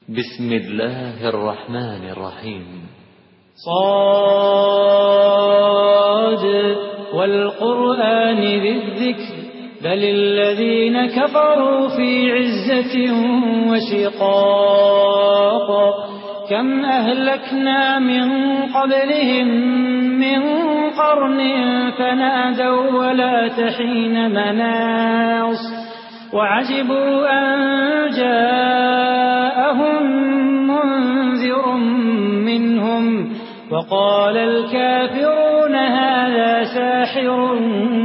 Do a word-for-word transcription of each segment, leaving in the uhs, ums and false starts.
بسم الله الرحمن الرحيم. صاد والقرآن ذي الذكر بل الذين كفروا في عزة وشقاق كم أهلكنا من قبلهم من قرن فنادوا ولا تحين مناص وعجبوا أن جاءهم منذر منهم وقال الكافرون هذا ساحر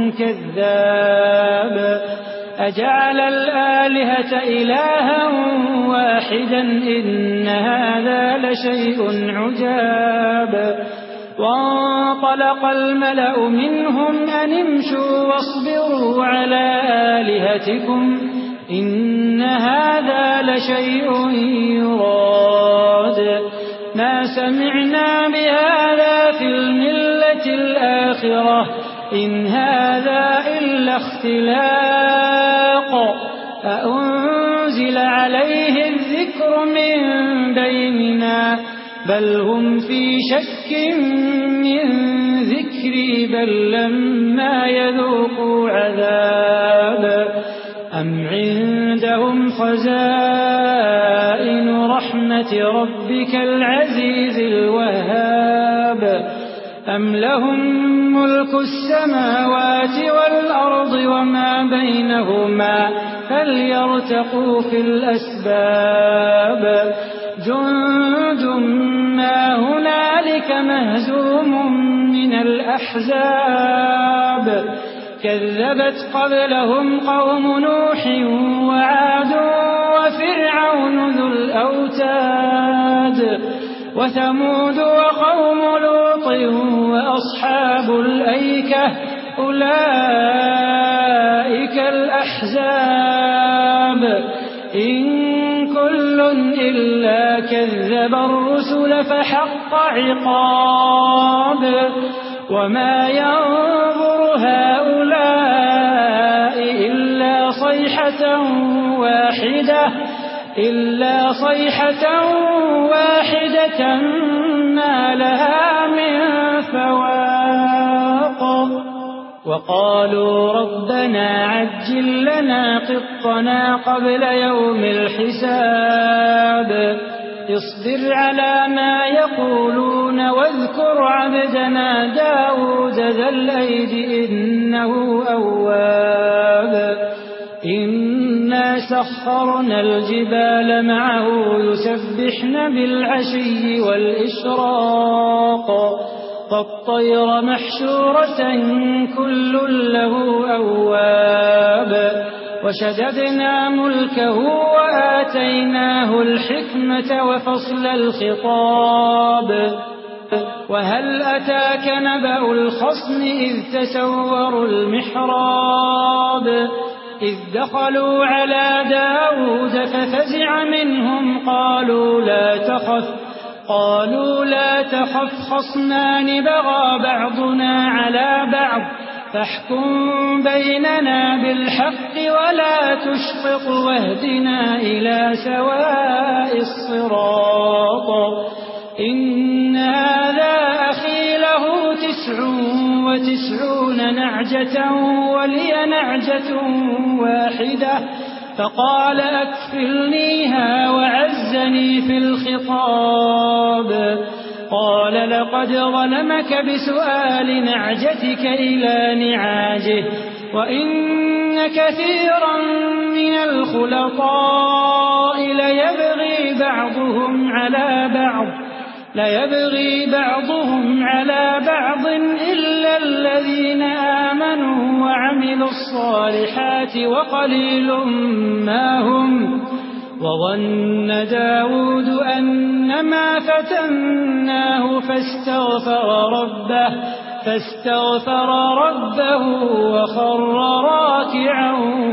كذاب أجعل الآلهة إلها واحدا إن هذا لشيء عجاب وانطلق الملأ منهم أن امشوا واصبروا على آلهتكم إن هذا لشيء يراد ما سمعنا بهذا في الملة الآخرة إن هذا إلا اختلاق أأنزل عليه الذكر من بيننا بل هم في شك من ذكري بل لما يذوقوا عذاب أم عندهم خزائن رحمة ربك العزيز الوهاب أم لهم ملك السماوات والأرض وما بينهما فليرتقوا في الأسباب جند ما هنالك مهزوم من الأحزاب كذبت قبلهم قوم نوح وعاد وفرعون ذو الأوتاد وثمود وقوم لوط وأصحاب الأيكة أولئك الأحزاب إن كل إلا كذب الرسل فحق عقاب وما ينظر هؤلاء إلا صيحة واحدة إلا صيحة واحدة ما لها من فواق وقالوا ربنا عجل لنا قطنا قبل يوم الحساب اصبر على ما يقولون واذكر عبدنا داود ذا الأيد إنه أواب إنا سخرنا الجبال معه يسبحن بالعشي والإشراق والطير محشورة كل له أواب وشددنا ملكه وآتيناه الحكمة وفصل الخطاب وهل أتاك نبأ الخصم إذ تسوروا المحراب إذ دخلوا على داود ففزع منهم قالوا لا تخف قالوا لا تخف خصمان بغى بعضنا على بعض فاحكم بيننا بالحق ولا تشطط واهدنا إلى سواء الصراط إن هذا أخي له تسع وتسعون نعجة ولي نعجة واحدة فقال أكفلنيها وعزني في الخطاب قال لقد ظلمك بسؤال نعجتك إلى نعاجه وإن كثيرا من الخلطاء ليبغي بعضهم على بعض ليبغي بعضهم على بعض إلا الذين آمنوا وعملوا الصالحات وقليل ما هم وظن داود أنما فتناه فاستغفر ربه فاستغفر ربه وخر راكعا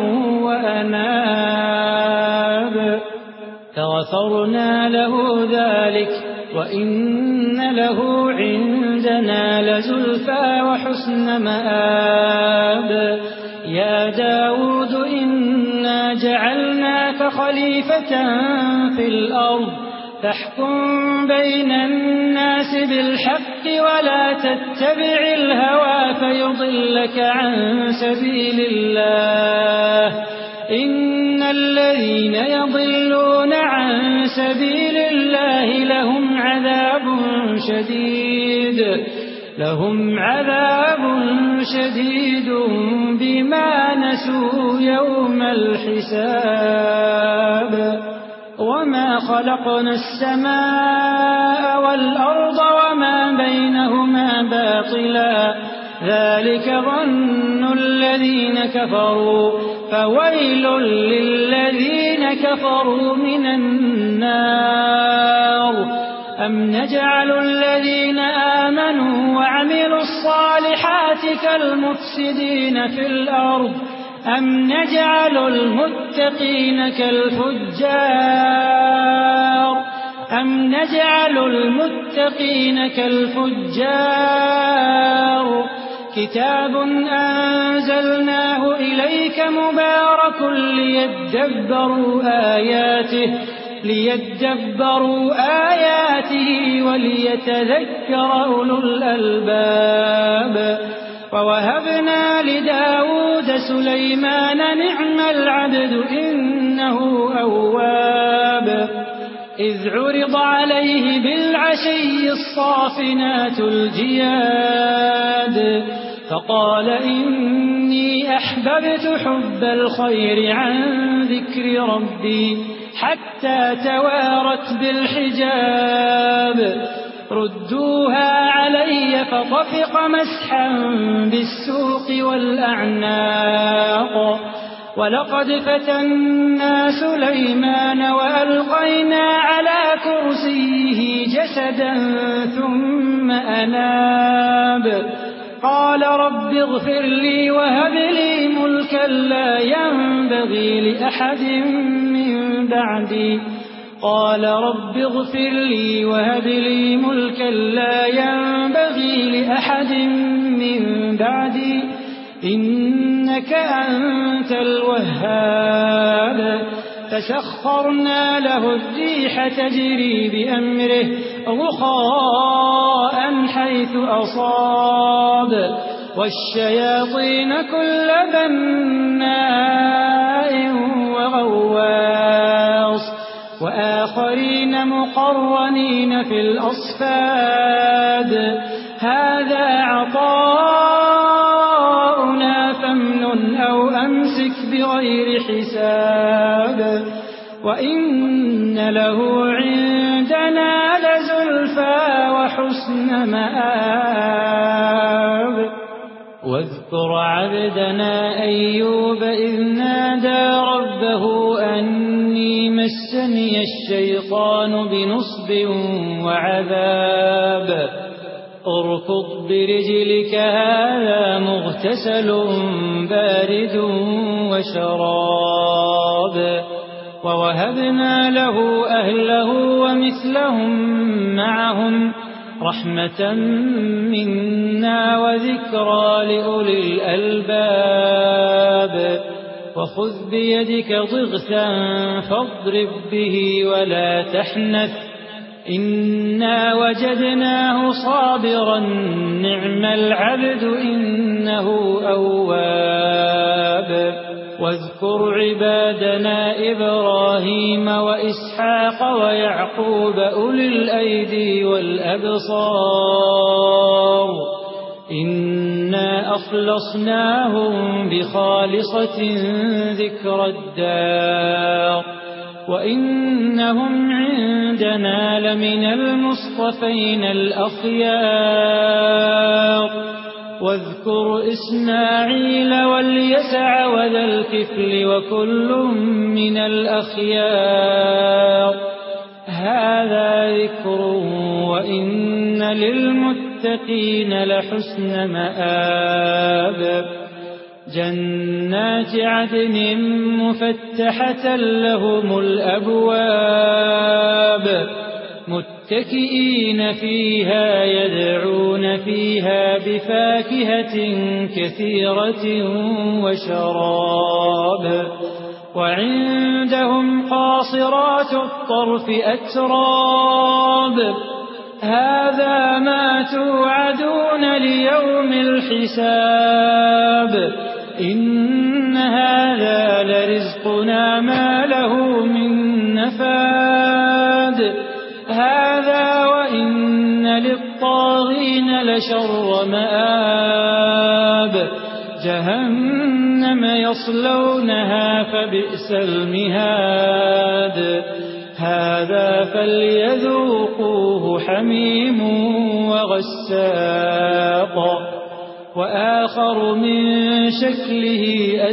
وأناب فغفرنا له ذلك وإن له عندنا لزلفى وحسن مآب يا داود إنا جعلناك خيرا خليفة في الأرض فاحكم بين الناس بالحق ولا تتبع الهوى فيضلك عن سبيل الله إن الذين يضلون عن سبيل الله لهم عذاب شديد لهم عذاب شديد بما نسوا يوم الحساب وما خلقنا السماء والأرض وما بينهما باطلا ذلك ظن الذين كفروا فويل للذين كفروا من النار أم نجعل الذين آمنوا وعملوا الصالحات كالمفسدين في الأرض أم نجعل المتقين كالفجار أم نجعل المتقين كالفجار كتاب أنزلناه إليك مبارك ليدبروا آياته ليدبروا آياته وليتذكر أولو الألباب ووهبنا لداود سليمان نعم العبد إنه أواب إذ عرض عليه بالعشي الصافنات الجياد فقال إني أحببت حب الخير عن ذكر ربي حتى توارت بالحجاب ردوها علي فطفق مسحا بالسوق والأعناق ولقد فتنا سليمان وألقينا على كرسيه جسدا ثم أناب قال رب اغفر لي وهب لي ملكا لا ينبغي لأحد من بعدي قال رب اغفر لي وهب لي ملكا لا ينبغي لأحد من بعدي إنك أنت الوهاب فسخرنا له الريح تجري بأمره رخاء حيث أصاب والشياطين كل بناء وغواص وآخرين مقرنين في الأصفاد هذا عطاؤنا فامنن أو أمسك بغير حساب وإن له عندنا لزلفى وحسن مآب واذكر عبدنا أيوب إذ نادى ربه أني مسني الشيطان بنصب وعذاب اركض برجلك هذا مغتسل بارد وشراب ووهبنا له أهله ومثلهم معهم رحمة منا وذكرى لأولي الألباب وخذ بيدك ضغثا فاضرب به ولا تحنث إنا وجدناه صابرا نعم العبد إنه أواب واذكر عبادنا إبراهيم وإسحاق ويعقوب أولي الأيدي والأبصار إنا أخلصناهم بخالصة ذكر الدار وإنهم عندنا لمن المصطفين الأخيار واذكر إسماعيل واليسع وذا الكفل وكل من الأخيار هذا ذكر وإن للمتقين لحسن مآب جنات عدن مفتحة لهم الأبواب متكئين فيها يدعون فيها بفاكهة كثيرة وشراب وعندهم قاصرات الطرف أتراب هذا ما توعدون ليوم الحساب إن هذا لرزقنا ما له من نفاد هذا وإن للطاغين لشر مآب جهنم يصلونها فبئس المهاد هذا فليذوقوه حميم وغساق وآخر من شكله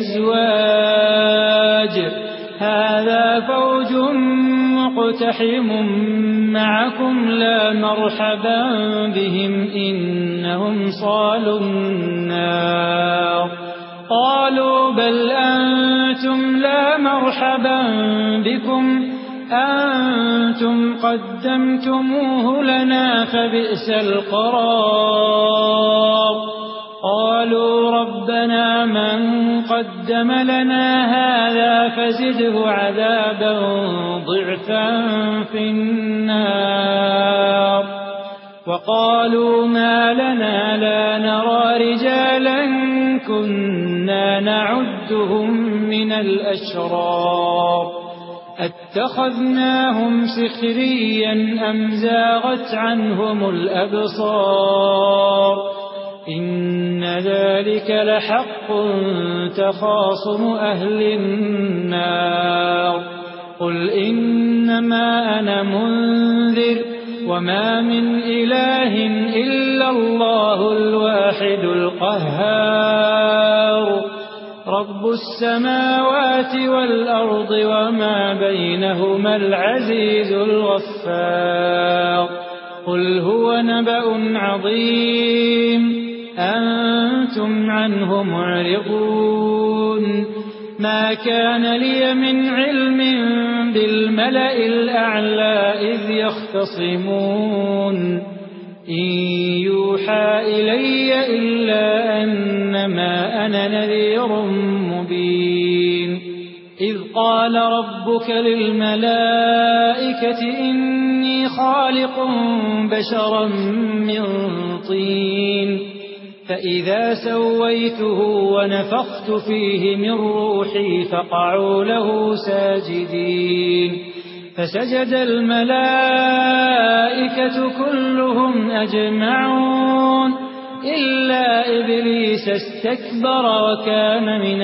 أزواج هذا فوج مقتحم معكم لا مرحبا بهم إنهم صالوا النار قالوا بل أنتم لا مرحبا بكم أنتم قدمتموه لنا فبئس القرار قالوا ربنا من قدم لنا هذا فزده عذابا ضعفا في النار وقالوا ما لنا لا نرى رجالا كنا نعدهم من الأشرار اتخذناهم سخريا أم زاغت عنهم الأبصار إن ذلك لحق تخاصم أهل النار قل إنما أنا منذر وما من إله إلا الله الواحد القهار رب السماوات والأرض وما بينهما العزيز الغفار قل هو نبأ عظيم أنتم عنه معرضون ما كان لي من علم بالملأ الأعلى إذ يختصمون إن يوحى إلي إلا أنما أنا نذير مبين إذ قال ربك للملائكة إني خالق بشرا من طين فإذا سويته ونفخت فيه من روحي فقعوا له ساجدين فسجد الملائكة كلهم أجمعون إلا إبليس استكبر وكان من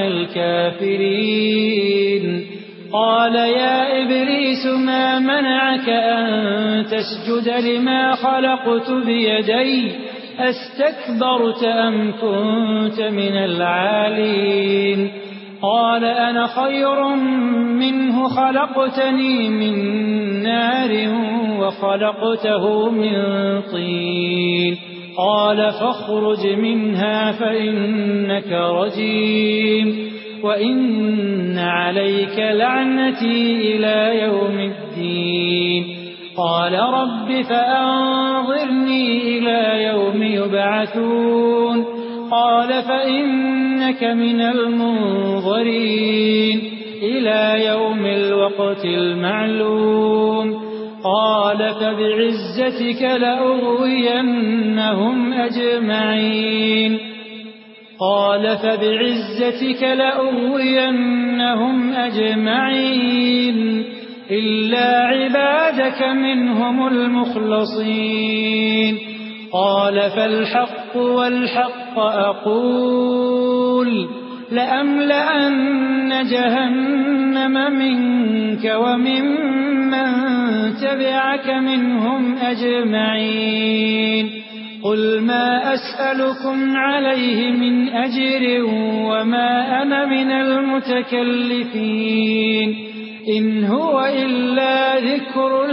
الكافرين قال يا إبليس ما منعك أن تسجد لما خلقت بيدي أستكبرت أم كنت من العالين قال أنا خير منه خلقتني من نار وخلقته من طين قال فاخرج منها فإنك رجيم وإن عليك لعنتي إلى يوم الدين قال رب فأنظرني إلى يوم يبعثون قال فإنك من المنظرين إلى يوم الوقت المعلوم قال فبعزتك لأغوينهم أجمعين قال فبعزتك لأغوينهم أجمعين إلا عبادك منهم المخلصين قال فالحق والحق أقول لأملأن جهنم منك وممن تبعك منهم أجمعين قل ما أسألكم عليه من أجر وما أنا من المتكلفين إن هو إلا ذكر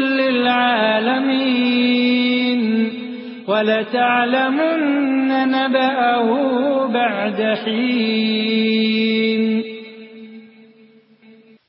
للعالمين ولتعلمن نبأه بعد حين